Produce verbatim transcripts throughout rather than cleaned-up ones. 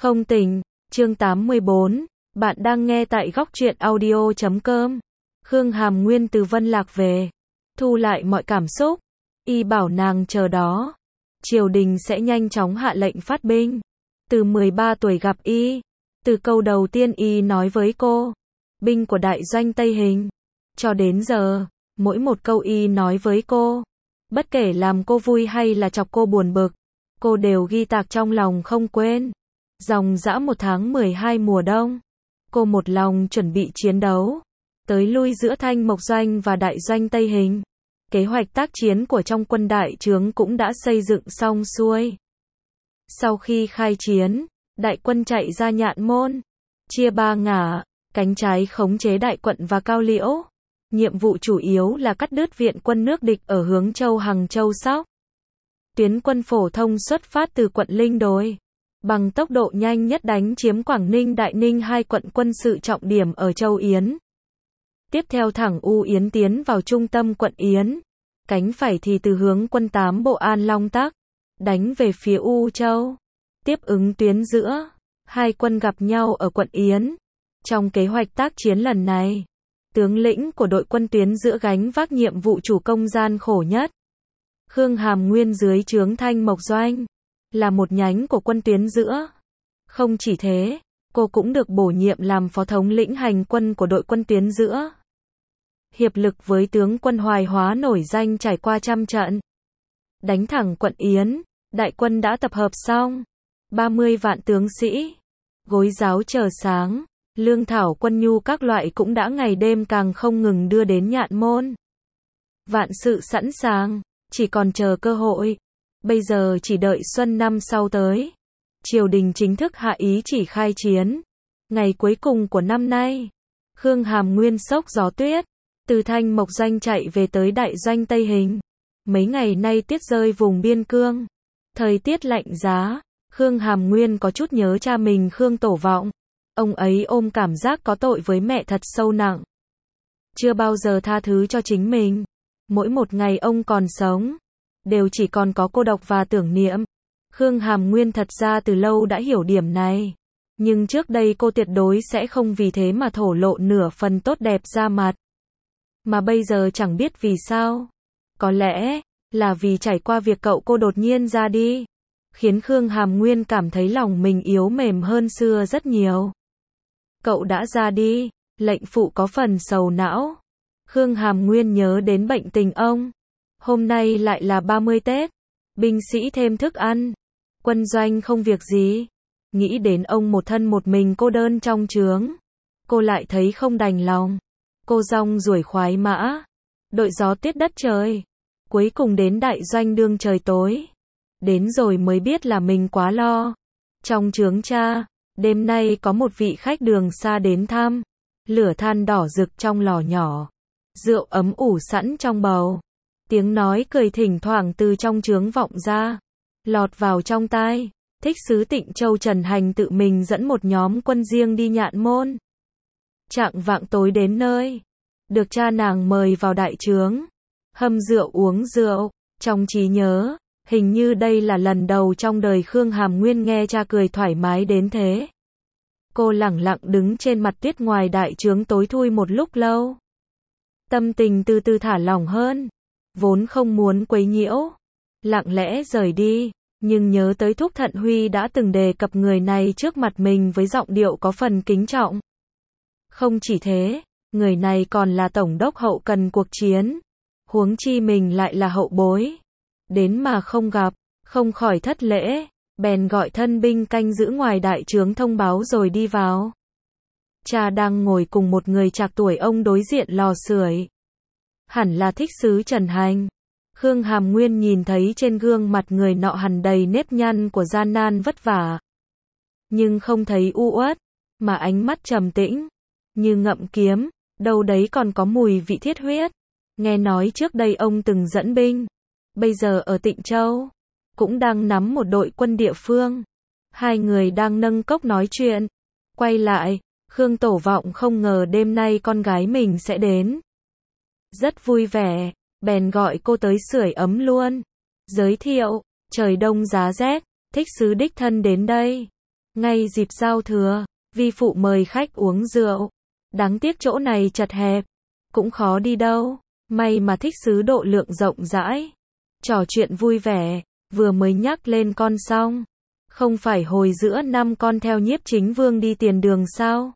Không tỉnh, chương tám mươi bốn, bạn đang nghe tại góc truyện audio chấm com. Khương Hàm Nguyên từ Vân Lạc về, thu lại mọi cảm xúc, y bảo nàng chờ đó. Triều đình sẽ nhanh chóng hạ lệnh phát binh. Từ mười ba tuổi gặp y, từ câu đầu tiên y nói với cô, binh của đại doanh Tây Hình, cho đến giờ, mỗi một câu y nói với cô, bất kể làm cô vui hay là chọc cô buồn bực, cô đều ghi tạc trong lòng không quên. Dòng dã một tháng mười hai mùa đông, cô một lòng chuẩn bị chiến đấu, tới lui giữa Thanh Mộc Doanh và đại doanh Tây Hình. Kế hoạch tác chiến của trong quân đại trướng cũng đã xây dựng xong xuôi. Sau khi khai chiến, đại quân chạy ra Nhạn Môn, chia ba ngả, cánh trái khống chế Đại Quận và Cao Liễu. Nhiệm vụ chủ yếu là cắt đứt viện quân nước địch ở hướng Châu Hằng Châu Sóc. Tuyến quân phổ thông xuất phát từ quận Linh Đồi, bằng tốc độ nhanh nhất đánh chiếm Quảng Ninh Đại Ninh, hai quận quân sự trọng điểm ở Châu Yến. Tiếp theo thẳng U Yến tiến vào trung tâm quận Yến. Cánh phải thì từ hướng quân tám bộ An Long Tắc, đánh về phía U Châu. Tiếp ứng tuyến giữa, hai quân gặp nhau ở quận Yến. Trong kế hoạch tác chiến lần này, tướng lĩnh của đội quân tuyến giữa gánh vác nhiệm vụ chủ công gian khổ nhất. Khương Hàm Nguyên dưới trướng Thanh Mộc Doanh, là một nhánh của quân tuyến giữa. Không chỉ thế, cô cũng được bổ nhiệm làm phó thống lĩnh hành quân của đội quân tuyến giữa. Hiệp lực với tướng quân Hoài Hóa nổi danh trải qua trăm trận. Đánh thẳng quận Yến, đại quân đã tập hợp xong. ba mươi vạn tướng sĩ, gối giáo chờ sáng, lương thảo quân nhu các loại cũng đã ngày đêm càng không ngừng đưa đến Nhạn Môn. Vạn sự sẵn sàng, chỉ còn chờ cơ hội. Bây giờ chỉ đợi xuân năm sau tới. Triều đình chính thức hạ ý chỉ khai chiến. Ngày cuối cùng của năm nay, Khương Hàm Nguyên xốc gió tuyết, từ Thanh Mộc Doanh chạy về tới đại doanh Tây Hình. Mấy ngày nay tuyết rơi vùng biên cương, thời tiết lạnh giá, Khương Hàm Nguyên có chút nhớ cha mình Khương Tổ Vọng. Ông ấy ôm cảm giác có tội với mẹ thật sâu nặng. Chưa bao giờ tha thứ cho chính mình. Mỗi một ngày ông còn sống, đều chỉ còn có cô độc và tưởng niệm. Khương Hàm Nguyên thật ra từ lâu đã hiểu điểm này. Nhưng trước đây cô tuyệt đối sẽ không vì thế mà thổ lộ nửa phần tốt đẹp ra mặt. Mà bây giờ chẳng biết vì sao. Có lẽ là vì trải qua việc cậu cô đột nhiên ra đi, khiến Khương Hàm Nguyên cảm thấy lòng mình yếu mềm hơn xưa rất nhiều. Cậu đã ra đi, lệnh phụ có phần sầu não. Khương Hàm Nguyên nhớ đến bệnh tình ông. Hôm nay lại là ba mươi Tết, binh sĩ thêm thức ăn, quân doanh không việc gì. Nghĩ đến ông một thân một mình cô đơn trong trướng, cô lại thấy không đành lòng. Cô rong ruổi khoái mã, đội gió tuyết đất trời, cuối cùng đến đại doanh đương trời tối. Đến rồi mới biết là mình quá lo. Trong trướng cha, đêm nay có một vị khách đường xa đến thăm. Lửa than đỏ rực trong lò nhỏ, rượu ấm ủ sẵn trong bầu. Tiếng nói cười thỉnh thoảng từ trong trướng vọng ra, lọt vào trong tai. Thích sứ Tịnh Châu Trần Hành tự mình dẫn một nhóm quân riêng đi Nhạn Môn. Chạng vạng tối đến nơi, được cha nàng mời vào đại trướng, hâm rượu uống rượu. Trong trí nhớ, hình như đây là lần đầu trong đời Khương Hàm Nguyên nghe cha cười thoải mái đến thế. Cô lẳng lặng đứng trên mặt tuyết ngoài đại trướng tối thui một lúc lâu. Tâm tình từ từ thả lỏng hơn, vốn không muốn quấy nhiễu, lặng lẽ rời đi, nhưng nhớ tới Thúc Thận Huy đã từng đề cập người này trước mặt mình với giọng điệu có phần kính trọng. Không chỉ thế, người này còn là tổng đốc hậu cần cuộc chiến, huống chi mình lại là hậu bối. Đến mà không gặp, không khỏi thất lễ, bèn gọi thân binh canh giữ ngoài đại trướng thông báo rồi đi vào. Cha đang ngồi cùng một người trạc tuổi ông đối diện lò sưởi. Hẳn là thích sứ Trần Hành. Khương Hàm Nguyên nhìn thấy trên gương mặt người nọ hằn đầy nếp nhăn của gian nan vất vả. Nhưng không thấy u uất, mà ánh mắt trầm tĩnh, như ngậm kiếm, đâu đấy còn có mùi vị thiết huyết. Nghe nói trước đây ông từng dẫn binh, bây giờ ở Tịnh Châu, cũng đang nắm một đội quân địa phương. Hai người đang nâng cốc nói chuyện. Quay lại, Khương Tổ Vọng không ngờ đêm nay con gái mình sẽ đến. Rất vui vẻ, bèn gọi cô tới sưởi ấm luôn. Giới thiệu, trời đông giá rét, thích sứ đích thân đến đây. Ngay dịp giao thừa, vi phụ mời khách uống rượu. Đáng tiếc chỗ này chật hẹp, cũng khó đi đâu. May mà thích xứ độ lượng rộng rãi. Trò chuyện vui vẻ, vừa mới nhắc lên con xong. Không phải hồi giữa năm con theo Nhiếp Chính Vương đi tiền đường sao?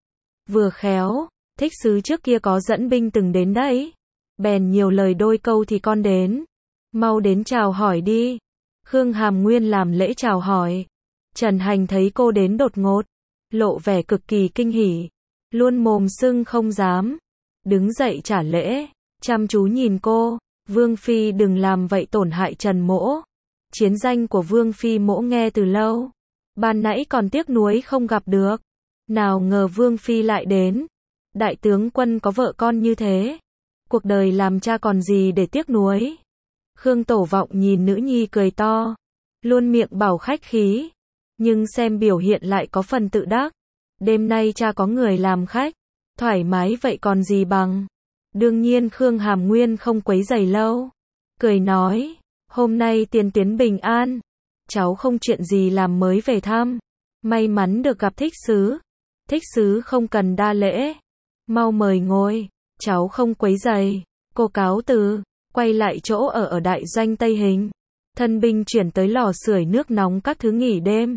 Vừa khéo, thích xứ trước kia có dẫn binh từng đến đấy. Bèn nhiều lời đôi câu thì con đến. Mau đến chào hỏi đi. Khương Hàm Nguyên làm lễ chào hỏi. Trần Hành thấy cô đến đột ngột, lộ vẻ cực kỳ kinh hỉ, luôn mồm sưng không dám. Đứng dậy trả lễ, chăm chú nhìn cô. Vương Phi đừng làm vậy tổn hại Trần Mỗ. Chiến danh của Vương Phi Mỗ nghe từ lâu. Ban nãy còn tiếc nuối không gặp được. Nào ngờ Vương Phi lại đến. Đại tướng quân có vợ con như thế. Cuộc đời làm cha còn gì để tiếc nuối. Khương Tổ Vọng nhìn nữ nhi cười to. Luôn miệng bảo khách khí. Nhưng xem biểu hiện lại có phần tự đắc. Đêm nay cha có người làm khách. Thoải mái vậy còn gì bằng. Đương nhiên Khương Hàm Nguyên không quấy rầy lâu. Cười nói. Hôm nay tiền tuyến bình an. Cháu không chuyện gì làm mới về thăm. May mắn được gặp thích xứ. Thích xứ không cần đa lễ. Mau mời ngồi. Cháu không quấy rầy. Cô cáo từ. Quay lại chỗ ở ở đại doanh Tây Hình. Thân binh chuyển tới lò sưởi nước nóng các thứ nghỉ đêm.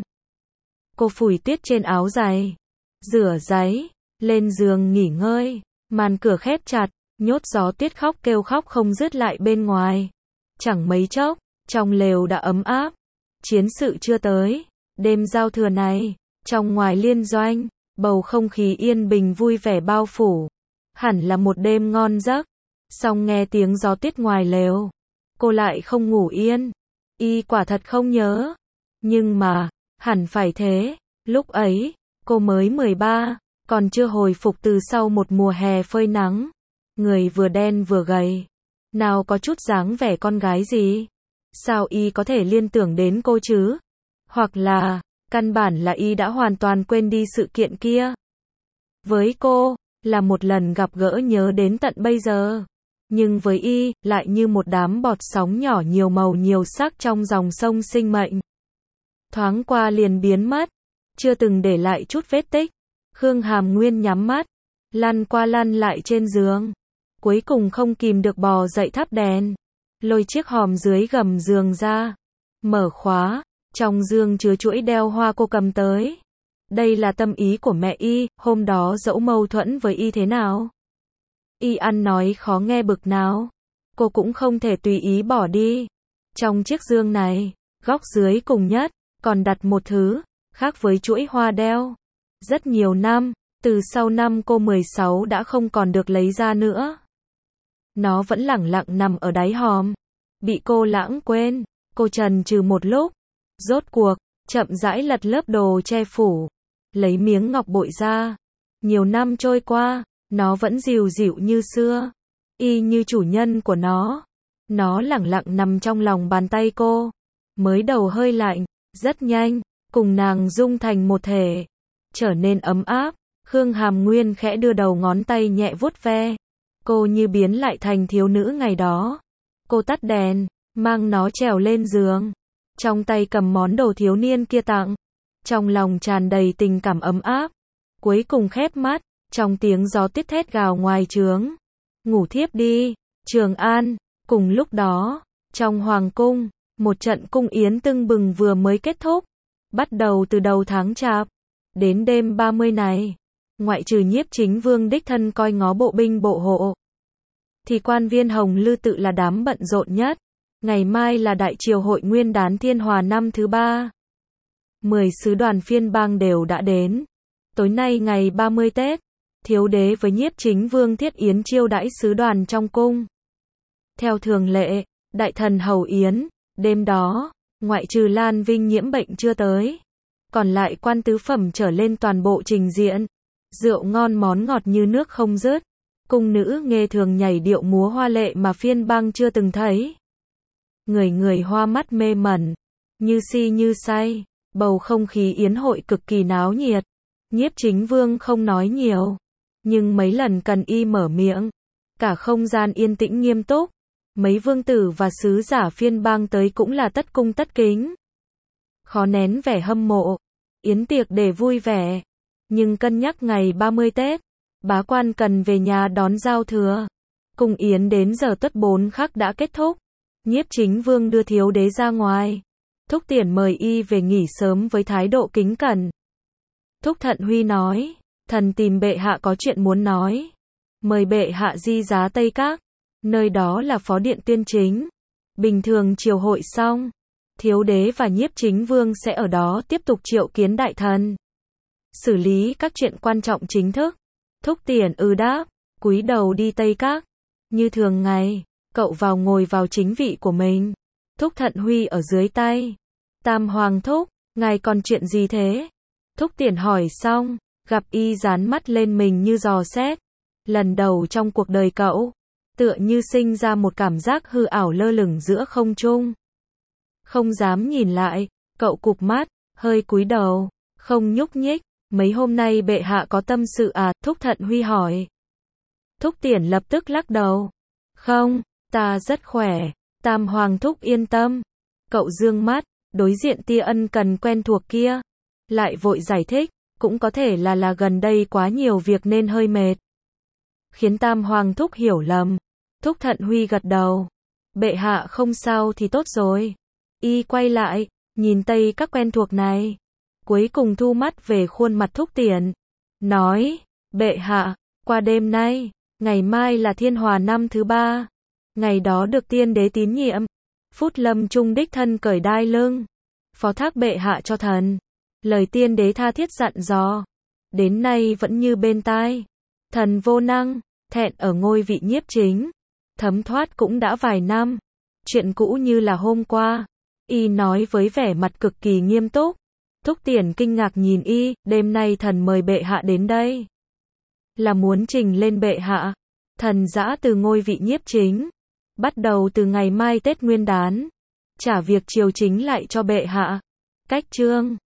Cô phủi tuyết trên áo giày. Rửa giấy. Lên giường nghỉ ngơi. Màn cửa khép chặt. Nhốt gió tuyết khóc kêu khóc không dứt lại bên ngoài. Chẳng mấy chốc, trong lều đã ấm áp. Chiến sự chưa tới. Đêm giao thừa này, trong ngoài liên doanh, bầu không khí yên bình vui vẻ bao phủ. Hẳn là một đêm ngon giấc. Song nghe tiếng gió tuyết ngoài lều, cô lại không ngủ yên. Y quả thật không nhớ. Nhưng mà, hẳn phải thế. Lúc ấy, cô mới mười ba, còn chưa hồi phục từ sau một mùa hè phơi nắng. Người vừa đen vừa gầy. Nào có chút dáng vẻ con gái gì. Sao y có thể liên tưởng đến cô chứ? Hoặc là, căn bản là y đã hoàn toàn quên đi sự kiện kia. Với cô, là một lần gặp gỡ nhớ đến tận bây giờ. Nhưng với y, lại như một đám bọt sóng nhỏ nhiều màu nhiều sắc trong dòng sông sinh mệnh. Thoáng qua liền biến mất. Chưa từng để lại chút vết tích. Khương Hàm Nguyên nhắm mắt. Lăn qua lăn lại trên giường. Cuối cùng không kìm được bò dậy thắp đèn. Lôi chiếc hòm dưới gầm giường ra. Mở khóa. Trong giường chứa chuỗi đeo hoa cô cầm tới. Đây là tâm ý của mẹ y. Hôm đó dẫu mâu thuẫn với y thế nào. Y ăn nói khó nghe bực nào. Cô cũng không thể tùy ý bỏ đi. Trong chiếc giường này, góc dưới cùng nhất, còn đặt một thứ, khác với chuỗi hoa đeo. Rất nhiều năm, từ sau năm cô mười sáu đã không còn được lấy ra nữa. Nó vẫn lẳng lặng nằm ở đáy hòm. Bị cô lãng quên. Cô chần chừ một lúc. Rốt cuộc, chậm rãi lật lớp đồ che phủ. Lấy miếng ngọc bội ra. Nhiều năm trôi qua, nó vẫn dìu dịu như xưa. Y như chủ nhân của nó. Nó lẳng lặng nằm trong lòng bàn tay cô. Mới đầu hơi lạnh, rất nhanh, cùng nàng dung thành một thể. Trở nên ấm áp. Khương Hàm Nguyên khẽ đưa đầu ngón tay nhẹ vuốt ve. Cô như biến lại thành thiếu nữ ngày đó. Cô tắt đèn, mang nó trèo lên giường. Trong tay cầm món đồ thiếu niên kia tặng. Trong lòng tràn đầy tình cảm ấm áp. Cuối cùng khép mắt, trong tiếng gió tuyết thét gào ngoài trướng. Ngủ thiếp đi, Trường An. Cùng lúc đó, trong hoàng cung, một trận cung yến tưng bừng vừa mới kết thúc. Bắt đầu từ đầu tháng Chạp. Đến đêm ba mươi này. Ngoại trừ Nhiếp Chính Vương đích thân coi ngó bộ binh bộ hộ. Thì quan viên Hồng Lư tự là đám bận rộn nhất. Ngày mai là đại triều hội nguyên đán Thiên Hòa năm thứ ba. Mười sứ đoàn phiên bang đều đã đến. Tối nay ngày ba mươi Tết, thiếu đế với Nhiếp Chính Vương thiết yến chiêu đãi sứ đoàn trong cung. Theo thường lệ, đại thần hầu yến, đêm đó, ngoại trừ Lan Vinh nhiễm bệnh chưa tới. Còn lại quan tứ phẩm trở lên toàn bộ trình diện. Rượu ngon món ngọt như nước không dứt. Cung nữ nghề thường nhảy điệu múa hoa lệ mà phiên bang chưa từng thấy. Người người hoa mắt mê mẩn, như si như say, bầu không khí yến hội cực kỳ náo nhiệt. Nhiếp Chính Vương không nói nhiều, nhưng mấy lần cần y mở miệng, cả không gian yên tĩnh nghiêm túc. Mấy vương tử và sứ giả phiên bang tới cũng là tất cung tất kính. Khó nén vẻ hâm mộ, yến tiệc để vui vẻ. Nhưng cân nhắc ngày ba mươi Tết, bá quan cần về nhà đón giao thừa. Cung yến đến giờ tuất bốn khắc đã kết thúc. Nhiếp Chính Vương đưa thiếu đế ra ngoài. Thúc Tiễn mời y về nghỉ sớm với thái độ kính cẩn. Thúc Thận Huy nói, thần tìm bệ hạ có chuyện muốn nói. Mời bệ hạ di giá Tây Các, nơi đó là phó điện tuyên chính. Bình thường triều hội xong, thiếu đế và nhiếp chính vương sẽ ở đó tiếp tục triệu kiến đại thần, xử lý các chuyện quan trọng chính thức. Thúc Tiễn ư đáp, cúi đầu đi Tây Các. Như thường ngày, cậu vào ngồi vào chính vị của mình. Thúc Thận Huy ở dưới tay. Tam Hoàng thúc, ngài còn chuyện gì thế? Thúc Tiễn hỏi xong, gặp y dán mắt lên mình như dò xét. Lần đầu trong cuộc đời cậu, tựa như sinh ra một cảm giác hư ảo lơ lửng giữa không trung. Không dám nhìn lại, cậu cụp mắt, hơi cúi đầu, không nhúc nhích. Mấy hôm nay bệ hạ có tâm sự à? Thúc Thận Huy hỏi. Thúc Tiễn lập tức lắc đầu. Không, ta rất khỏe. Tam Hoàng thúc yên tâm. Cậu dương mắt, đối diện tia ân cần quen thuộc kia. Lại vội giải thích, cũng có thể là là gần đây quá nhiều việc nên hơi mệt. Khiến Tam Hoàng thúc hiểu lầm. Thúc Thận Huy gật đầu. Bệ hạ không sao thì tốt rồi. Y quay lại, nhìn Tây Các quen thuộc này. Cuối cùng thu mắt về khuôn mặt Thúc Tiễn. Nói, bệ hạ, qua đêm nay, ngày mai là thiên hòa năm thứ ba. Ngày đó được tiên đế tín nhiệm. Phút lâm chung đích thân cởi đai lưng. Phó thác bệ hạ cho thần. Lời tiên đế tha thiết dặn dò. Đến nay vẫn như bên tai. Thần vô năng, thẹn ở ngôi vị nhiếp chính. Thấm thoát cũng đã vài năm. Chuyện cũ như là hôm qua. Y nói với vẻ mặt cực kỳ nghiêm túc. Thúc Tiễn kinh ngạc nhìn y, đêm nay thần mời bệ hạ đến đây. Là muốn trình lên bệ hạ. Thần giã từ ngôi vị nhiếp chính. Bắt đầu từ ngày mai Tết Nguyên đán. Trả việc triều chính lại cho bệ hạ. Cách chương